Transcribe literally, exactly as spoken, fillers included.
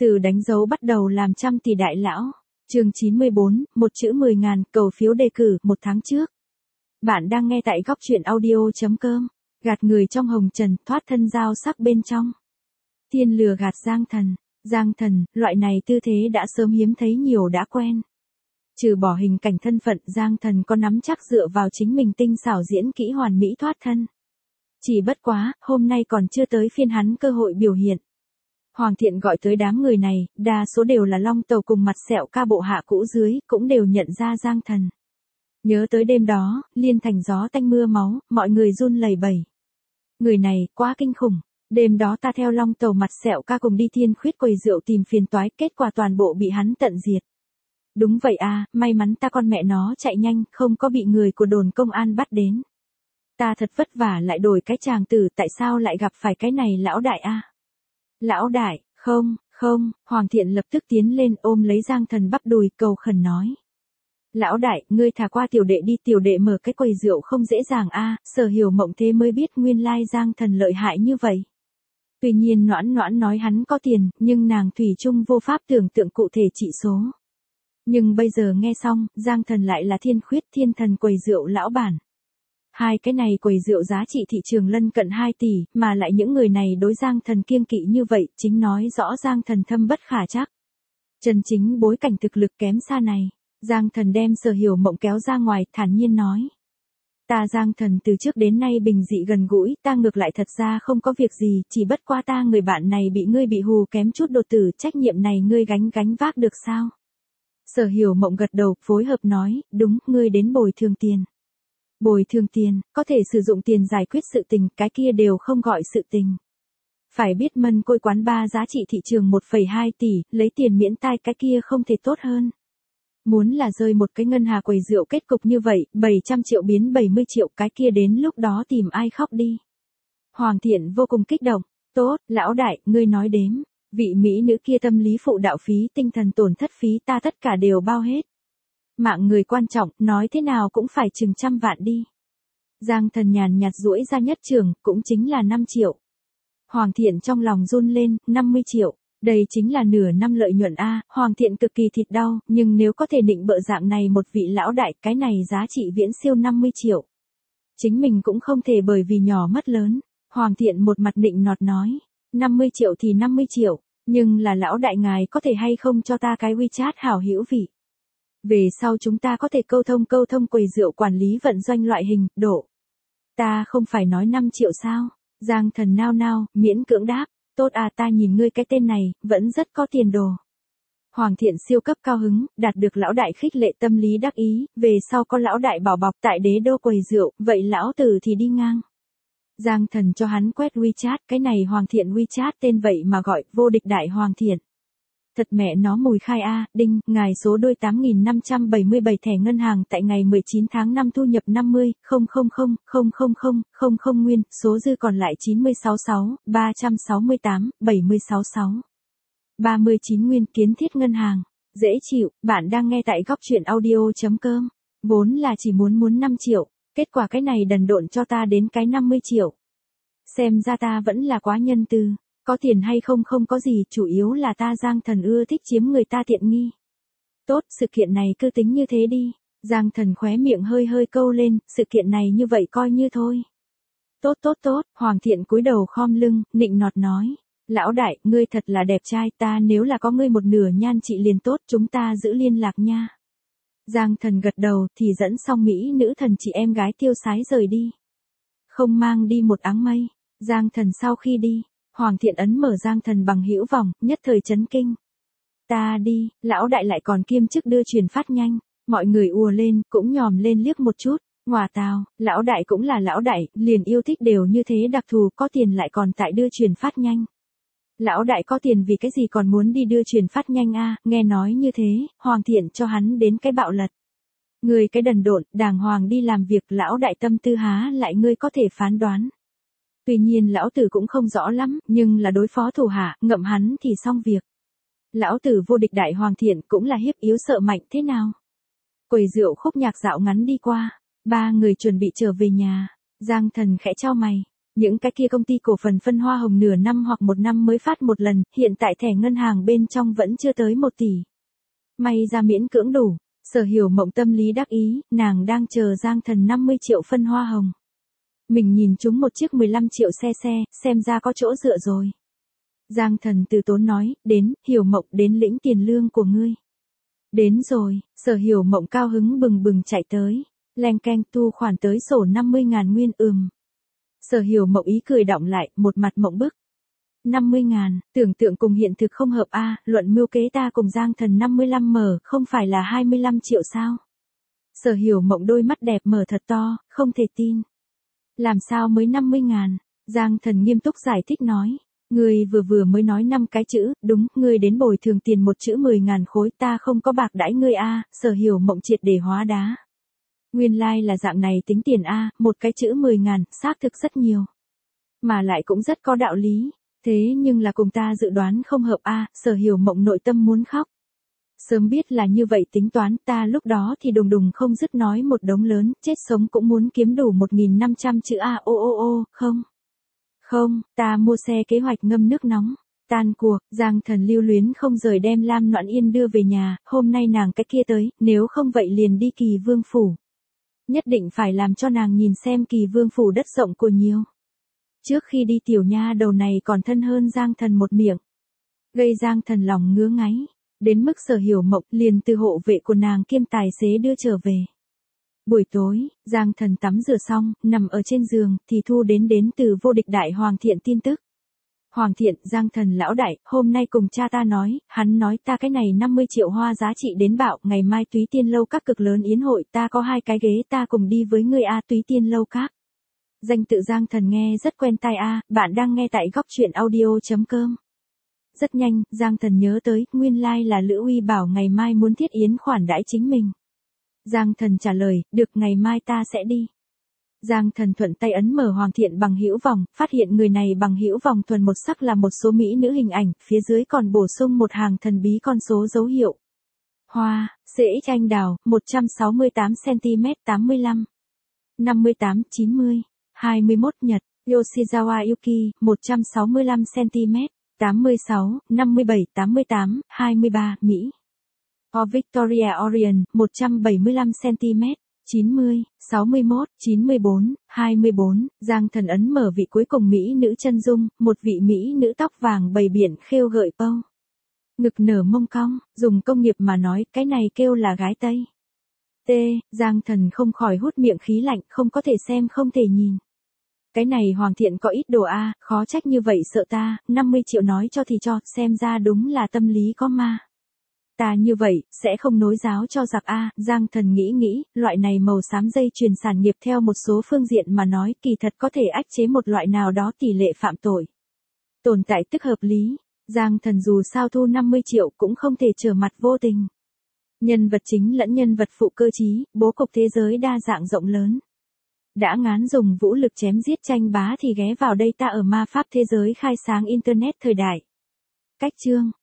Từ đánh dấu bắt đầu làm trăm tỷ đại lão. Chương chín mươi bốn, một chữ mười ngàn, cầu phiếu đề cử, một tháng trước. Bạn đang nghe tại góc truyện audio chấm com. Gạt người trong hồng trần, thoát thân dao sắc bên trong. Thiên lừa gạt Giang Thần. Giang Thần, loại này tư thế đã sớm hiếm thấy nhiều đã quen. Trừ bỏ hình cảnh thân phận, Giang Thần có nắm chắc dựa vào chính mình tinh xảo diễn kỹ hoàn mỹ thoát thân. Chỉ bất quá, hôm nay còn chưa tới phiên hắn cơ hội biểu hiện. Hoàng Thiện gọi tới đám người này, đa số đều là long tàu cùng mặt sẹo ca bộ hạ cũ dưới, cũng đều nhận ra Giang Thần. Nhớ tới đêm đó, liên thành gió tanh mưa máu, mọi người run lẩy bẩy. Người này, quá kinh khủng. Đêm đó ta theo long tàu mặt sẹo ca cùng đi thiên khuyết quầy rượu tìm phiền toái, kết quả toàn bộ bị hắn tận diệt. Đúng vậy à, may mắn ta con mẹ nó chạy nhanh, không có bị người của đồn công an bắt đến. Ta thật vất vả lại đổi cái chàng tử, tại sao lại gặp phải cái này lão đại a? À? Lão đại, không, không, Hoàng Thiện lập tức tiến lên ôm lấy Giang Thần bắp đùi cầu khẩn nói. Lão đại, ngươi thả qua tiểu đệ đi, tiểu đệ mở cái quầy rượu không dễ dàng a, à, Sở Hiểu Mộng thế mới biết nguyên lai Giang Thần lợi hại như vậy. Tuy nhiên Noãn Noãn nói hắn có tiền, nhưng nàng thủy chung vô pháp tưởng tượng cụ thể trị số. Nhưng bây giờ nghe xong, Giang Thần lại là thiên khuyết thiên thần quầy rượu lão bản. Hai cái này quầy rượu giá trị thị trường lân cận hai tỷ, mà lại những người này đối Giang Thần kiêng kỵ như vậy, chính nói rõ Giang Thần thâm bất khả trắc. Chân chính bối cảnh thực lực kém xa này, Giang Thần đem Sở Hiểu Mộng kéo ra ngoài, thản nhiên nói. Ta Giang Thần từ trước đến nay bình dị gần gũi, ta ngược lại thật ra không có việc gì, chỉ bất qua ta người bạn này bị ngươi bị hù kém chút đột tử, trách nhiệm này ngươi gánh gánh vác được sao? Sở Hiểu Mộng gật đầu, phối hợp nói, đúng, ngươi đến bồi thường tiền. Bồi thường tiền, có thể sử dụng tiền giải quyết sự tình, cái kia đều không gọi sự tình. Phải biết mân côi quán ba giá trị thị trường một phẩy hai tỷ, lấy tiền miễn tai cái kia không thể tốt hơn. Muốn là rơi một cái ngân hà quầy rượu kết cục như vậy, bảy trăm triệu biến bảy mươi triệu, cái kia đến lúc đó tìm ai khóc đi. Hoàng Thiện vô cùng kích động, tốt, lão đại, ngươi nói đếm, vị mỹ nữ kia tâm lý phụ đạo phí, tinh thần tổn thất phí ta tất cả đều bao hết. Mạng người quan trọng, nói thế nào cũng phải chừng trăm vạn đi. Giang Thần nhàn nhạt duỗi ra nhất trường, cũng chính là năm triệu. Hoàng Thiện trong lòng run lên, năm mươi triệu. Đây chính là nửa năm lợi nhuận a, Hoàng Thiện cực kỳ thịt đau, nhưng nếu có thể định bợ dạng này một vị lão đại, cái này giá trị viễn siêu năm mươi triệu. Chính mình cũng không thể bởi vì nhỏ mất lớn. Hoàng Thiện một mặt định nọt nói, năm mươi triệu thì năm mươi triệu, nhưng là lão đại ngài có thể hay không cho ta cái WeChat hảo hữu vị. Về sau chúng ta có thể câu thông câu thông quầy rượu quản lý vận doanh loại hình, độ. Ta không phải nói năm triệu sao? Giang Thần nao nao, miễn cưỡng đáp, tốt à, ta nhìn ngươi cái tên này, vẫn rất có tiền đồ. Hoàng Thiện siêu cấp cao hứng, đạt được lão đại khích lệ tâm lý đắc ý, về sau có lão đại bảo bọc tại đế đô quầy rượu, vậy lão tử thì đi ngang. Giang Thần cho hắn quét WeChat, cái này Hoàng Thiện WeChat tên vậy mà gọi, vô địch đại Hoàng Thiện. Thật mẹ nó mùi khai a, đinh, ngài số đôi tám nghìn năm trăm bảy mươi bảy thẻ ngân hàng tại ngày mười chín tháng năm thu nhập năm mươi nghìn không trăm không trăm nguyên, số dư còn lại chín mươi sáu sáu ba trăm sáu mươi tám bảy mươi sáu sáu ba mươi chín nguyên, kiến thiết ngân hàng. Dễ chịu, bạn đang nghe tại góc truyện audio chấm com. Vốn là chỉ muốn muốn năm triệu, kết quả cái này đần độn cho ta đến cái năm mươi triệu. Xem ra ta vẫn là quá nhân từ. Có tiền hay không không có gì, chủ yếu là ta Giang Thần ưa thích chiếm người ta tiện nghi. Tốt, sự kiện này cứ tính như thế đi. Giang Thần khóe miệng hơi hơi câu lên, sự kiện này như vậy coi như thôi. Tốt tốt tốt, Hoàng Thiện cúi đầu khom lưng, nịnh nọt nói. Lão đại, ngươi thật là đẹp trai, ta nếu là có ngươi một nửa nhan trị liền tốt, chúng ta giữ liên lạc nha. Giang Thần gật đầu, thì dẫn xong mỹ nữ thần chị em gái tiêu sái rời đi. Không mang đi một áng mây. Giang Thần sau khi đi, Hoàng Thiện ấn mở Giang Thần bằng hữu vòng, nhất thời chấn kinh. Ta đi, lão đại lại còn kiêm chức đưa truyền phát nhanh, mọi người ùa lên, cũng nhòm lên liếc một chút, ngòa tào, lão đại cũng là lão đại, liền yêu thích đều như thế đặc thù, có tiền lại còn tại đưa truyền phát nhanh. Lão đại có tiền vì cái gì còn muốn đi đưa truyền phát nhanh a, nghe nói như thế, Hoàng Thiện cho hắn đến cái bạo lật. Người cái đần độn, đàng hoàng đi làm việc, lão đại tâm tư há lại ngươi có thể phán đoán. Tuy nhiên lão tử cũng không rõ lắm, nhưng là đối phó thủ hạ, ngậm hắn thì xong việc. Lão tử vô địch đại Hoàng Thiện cũng là hiếp yếu sợ mạnh thế nào. Quầy rượu khúc nhạc dạo ngắn đi qua, ba người chuẩn bị trở về nhà. Giang Thần khẽ chau mày, Những cái kia công ty cổ phần phân hoa hồng nửa năm hoặc một năm mới phát một lần, hiện tại thẻ ngân hàng bên trong vẫn chưa tới một tỷ. May ra miễn cưỡng đủ. Sở Hiểu Mộng tâm lý đắc ý, nàng đang chờ Giang Thần năm mươi triệu phân hoa hồng. Mình nhìn chúng một chiếc mười lăm triệu xe xe, xem ra có chỗ dựa rồi. Giang Thần từ tốn nói, đến, Hiểu Mộng đến lĩnh tiền lương của ngươi. Đến rồi, Sở Hiểu Mộng cao hứng bừng bừng chạy tới. Leng keng tu khoản tới sổ năm mươi ngàn nguyên ừm. Sở Hiểu Mộng ý cười đọng lại, một mặt mộng bức. năm mươi ngàn, tưởng tượng cùng hiện thực không hợp a, luận mưu kế ta cùng Giang Thần năm mươi lăm mở, không phải là hai mươi lăm triệu sao? Sở Hiểu Mộng đôi mắt đẹp mở thật to, không thể tin. Làm sao mới năm mươi ngàn? Giang Thần nghiêm túc giải thích nói. Ngươi vừa vừa mới nói năm cái chữ, đúng, ngươi đến bồi thường tiền một chữ mười ngàn khối, ta không có bạc đãi ngươi a. Sở Hiểu Mộng triệt để hóa đá. Nguyên lai like là dạng này tính tiền a, một cái chữ mười ngàn, xác thực rất nhiều. Mà lại cũng rất có đạo lý. Thế nhưng là cùng ta dự đoán không hợp a. Sở Hiểu Mộng nội tâm muốn khóc. Sớm biết là như vậy tính toán, ta lúc đó thì đùng đùng không dứt nói một đống lớn, chết sống cũng muốn kiếm đủ một nghìn năm trăm chữ a. Ô ô ô, không. Không, ta mua xe kế hoạch ngâm nước nóng. Tan cuộc, Giang Thần lưu luyến không rời đem Lam Noãn Yên đưa về nhà, hôm nay nàng cái kia tới, nếu không vậy liền đi Kỳ Vương phủ. Nhất định phải làm cho nàng nhìn xem Kỳ Vương phủ đất rộng của nhiều. Trước khi đi tiểu nha đầu này còn thân hơn Giang Thần một miệng. Gây Giang Thần lòng ngứa ngáy. Đến mức Sở Hiểu Mộng liền từ hộ vệ của nàng kiêm tài xế đưa trở về. Buổi tối, Giang Thần tắm rửa xong, nằm ở trên giường, thì thu đến đến từ vô địch đại Hoàng Thiện tin tức. Hoàng Thiện, Giang Thần lão đại, hôm nay cùng cha ta nói, hắn nói ta cái này năm mươi triệu hoa giá trị đến bạo, ngày mai Túy Tiên lâu các cực lớn yến hội, ta có hai cái ghế ta cùng đi với ngươi a. Túy Tiên lâu các. Danh tự Giang Thần nghe rất quen tai a, bạn đang nghe tại góc truyện audio chấm com. Rất nhanh, Giang Thần nhớ tới, nguyên lai like là Lữ Uy bảo ngày mai muốn thiết yến khoản đãi chính mình. Giang Thần trả lời, được, ngày mai ta sẽ đi. Giang Thần thuận tay ấn mở Hoàng Thiện bằng hữu vòng, phát hiện người này bằng hữu vòng thuần một sắc là một số mỹ nữ hình ảnh, phía dưới còn bổ sung một hàng thần bí con số dấu hiệu. Hoa, xê ích anh đào, một trăm sáu mươi tám xăng-ti-mét tám mươi lăm. năm mươi tám, chín mươi. hai mươi mốt Nhật, Yoshizawa Yuki, một trăm sáu mươi lăm xăng-ti-mét. tám mươi sáu, năm mươi bảy, tám mươi tám, hai mươi ba, Mỹ. O Victoria Orion, một trăm bảy mươi lăm xăng-ti-mét, chín mươi, sáu mươi mốt, chín mươi bốn, hai mươi bốn, Giang Thần ấn mở vị cuối cùng Mỹ nữ chân dung, một vị Mỹ nữ tóc vàng bầy biển khêu gợi pâu. Ngực nở mông cong, dùng công nghiệp mà nói, cái này kêu là gái Tây. T, Giang Thần không khỏi hút miệng khí lạnh, không có thể xem không thể nhìn. Cái này Hoàng Thiện có ít đồ a, khó trách như vậy sợ ta, năm mươi triệu nói cho thì cho, xem ra đúng là tâm lý có ma. Ta như vậy, sẽ không nối giáo cho giặc a. Giang Thần nghĩ nghĩ, loại này màu xám dây chuyền sản nghiệp theo một số phương diện mà nói kỳ thật có thể ách chế một loại nào đó tỷ lệ phạm tội. Tồn tại tức hợp lý, Giang Thần dù sao thu năm mươi triệu cũng không thể trở mặt vô tình. Nhân vật chính lẫn nhân vật phụ cơ trí, bố cục thế giới đa dạng rộng lớn. Đã ngán dùng vũ lực chém giết tranh bá thì ghé vào đây ta ở ma pháp thế giới khai sáng internet thời đại. Cách chương